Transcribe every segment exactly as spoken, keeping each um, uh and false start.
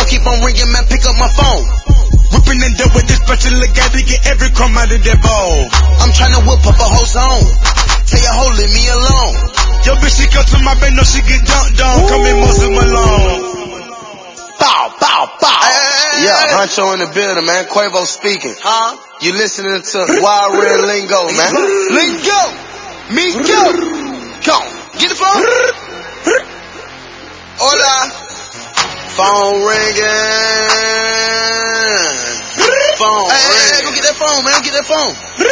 keep on ringing, man, pick up my phone. Whipping and deal with this special guy to get every crumb out of that bowl. I'm tryna whip up a whole zone. Tell your hoe, leave me alone. Yo, bitch, she go to my bed, no, she get dunked on. Come in, Muslim alone. Bow, bow, bow. Hey. Yeah, Huncho in the building, man. Quavo speaking. Huh? You listening to Wild Red Lingo, man. Lingo! Me go! Go! Get the phone! Hola! Phone ringing. Phone hey, ringing. Hey, go get that phone, man. Get that phone.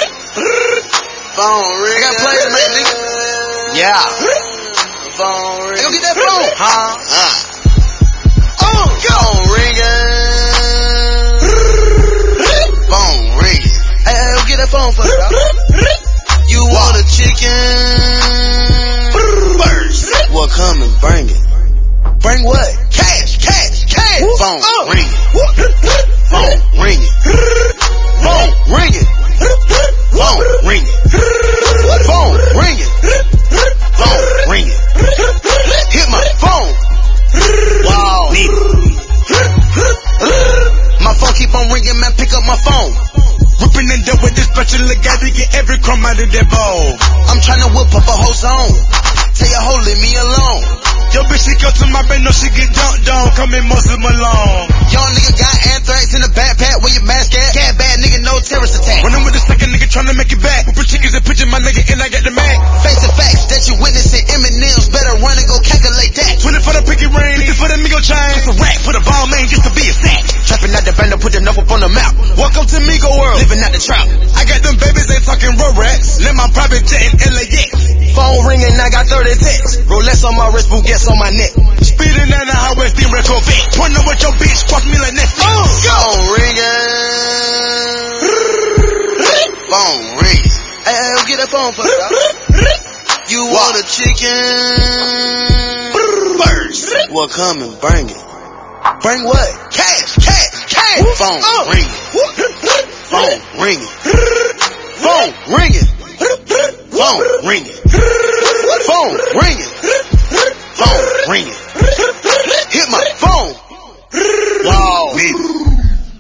Phone ringing. I got players, man, nigga. Yeah. Phone ringing. Hey, go get that phone. Huh? Huh. Oh, go! Phone ringing. Phone ringing. Hey, hey, go get that phone for me, dog. You want a chicken? First. Well, come and bring it. Bring what? Cash, cash, cash. Phone uh. ringing. Phone ringing. Phone ringing. Phone ringing. Phone ringing. Phone ringing. Hit my phone. Wow. My phone keep on ringing, man, pick up my phone. Whipping and deal with this special guy to get every crumb out of that bowl. I'm tryna whip up a whole zone. Tell your hoe, leave me alone. Yo, bitch, she go to my bed, no, she get dunked on. Come in, Muslim alone. Young nigga got anthrax in the backpack, where your mask at? Cat bad nigga, no terrorist attack. When I'm with the second nigga tryna make it back. Whipping chickens and pitching my nigga, and I got the Mac. Face the facts that you witnessing, Eminem's better run and go calculate that. twenty for the picky ring, fifty for the Migo chain. It's a rack for the ball man, just to be a sack. Trapping out the bando, put enough up on the map. Welcome to Migo world, living out the trap. I got them babies, ain't talking Rolex. Let my private jet in L A X. Phone ringing, I got thirty texts. Rolex on my wrist, Bugatti on my neck. Speeding down the highway, steam red Corvette. Pointing with your bitch, cross me like Netflix. Oh, phone ringing. Phone ringing. Hey, hey, go get that phone for me, dog. You want a chicken? First. Well, come and bring it. Bring what? Cash, cash, cash. Phone uh. ringing. Phone ringing. Phone ringing. Phone ringing.